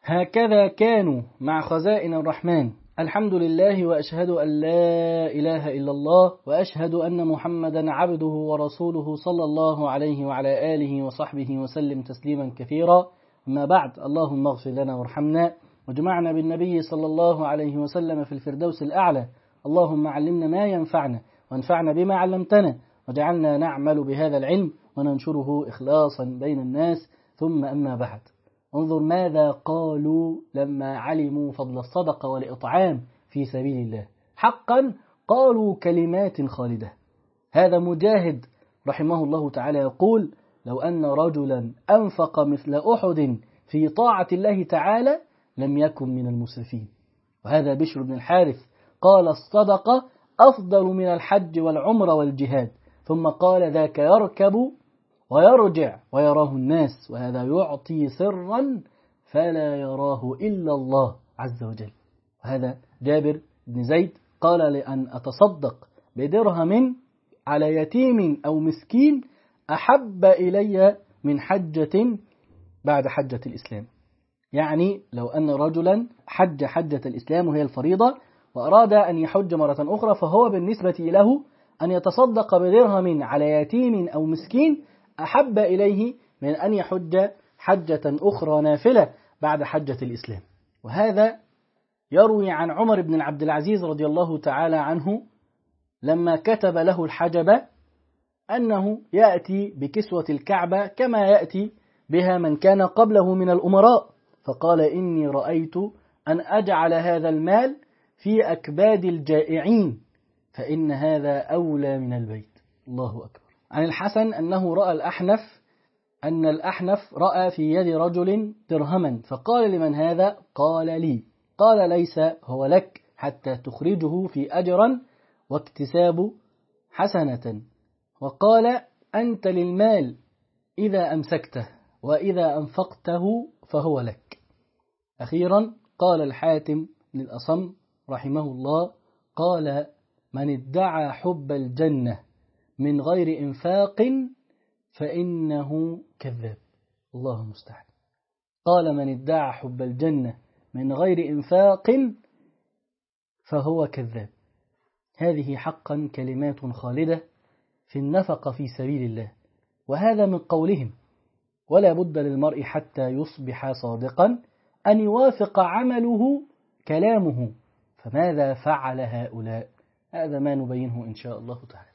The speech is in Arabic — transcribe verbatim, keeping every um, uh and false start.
هكذا كانوا مع خزائن الرحمن. الحمد لله، وأشهد أن لا إله إلا الله، وأشهد أن محمدا عبده ورسوله صلى الله عليه وعلى آله وصحبه وسلم تسليما كثيرا. أما بعد، اللهم اغفر لنا وارحمنا واجمعنا بالنبي صلى الله عليه وسلم في الفردوس الأعلى. اللهم علمنا ما ينفعنا وانفعنا بما علمتنا، وجعلنا نعمل بهذا العلم وننشره إخلاصا بين الناس. ثم أما بعد، انظر ماذا قالوا لما علموا فضل الصدقة والإطعام في سبيل الله. حقا قالوا كلمات خالدة. هذا مجاهد رحمه الله تعالى يقول: لو أن رجلا أنفق مثل أحد في طاعة الله تعالى لم يكن من المسرفين. وهذا بشر بن الحارث قال: الصدقة أفضل من الحج والعمر والجهاد. ثم قال: ذاك يركب ويرجع ويراه الناس، وهذا يعطي سرا فلا يراه إلا الله عز وجل. وهذا جابر بن زيد قال: لأن أتصدق بدرهم على يتيم أو مسكين أحب إلي من حجة بعد حجة الإسلام. يعني لو أن رجلا حج حجة الإسلام وهي الفريضة وأراد أن يحج مرة أخرى، فهو بالنسبة له أن يتصدق بدرهم على يتيم أو مسكين أحب إليه من أن يحج حجة أخرى نافلة بعد حجة الإسلام. وهذا يروي عن عمر بن عبد العزيز رضي الله تعالى عنه لما كتب له الحجب أنه يأتي بكسوة الكعبة كما يأتي بها من كان قبله من الأمراء، فقال: إني رأيت أن أجعل هذا المال في أكباد الجائعين، فإن هذا أولى من البيت. الله أكبر. عن الحسن أنه رأى الأحنف أن الأحنف رأى في يد رجل درهما، فقال: لمن هذا؟ قال: لي. قال: ليس هو لك حتى تخرجه في أجرا واكتساب حسنة. وقال: أنت للمال إذا أمسكته، وإذا أنفقته فهو لك. أخيرا قال الحاتم للأصم رحمه الله: قال: من ادعى حب الجنة من غير إنفاق فإنه كذاب. الله المستعان. قال: من ادعى حب الجنة من غير إنفاق فهو كذاب. هذه حقا كلمات خالدة في النفقة في سبيل الله، وهذا من قولهم. ولا بد للمرء حتى يصبح صادقا أن يوافق عمله كلامه. فماذا فعل هؤلاء؟ هذا ما نبينه إن شاء الله تعالى.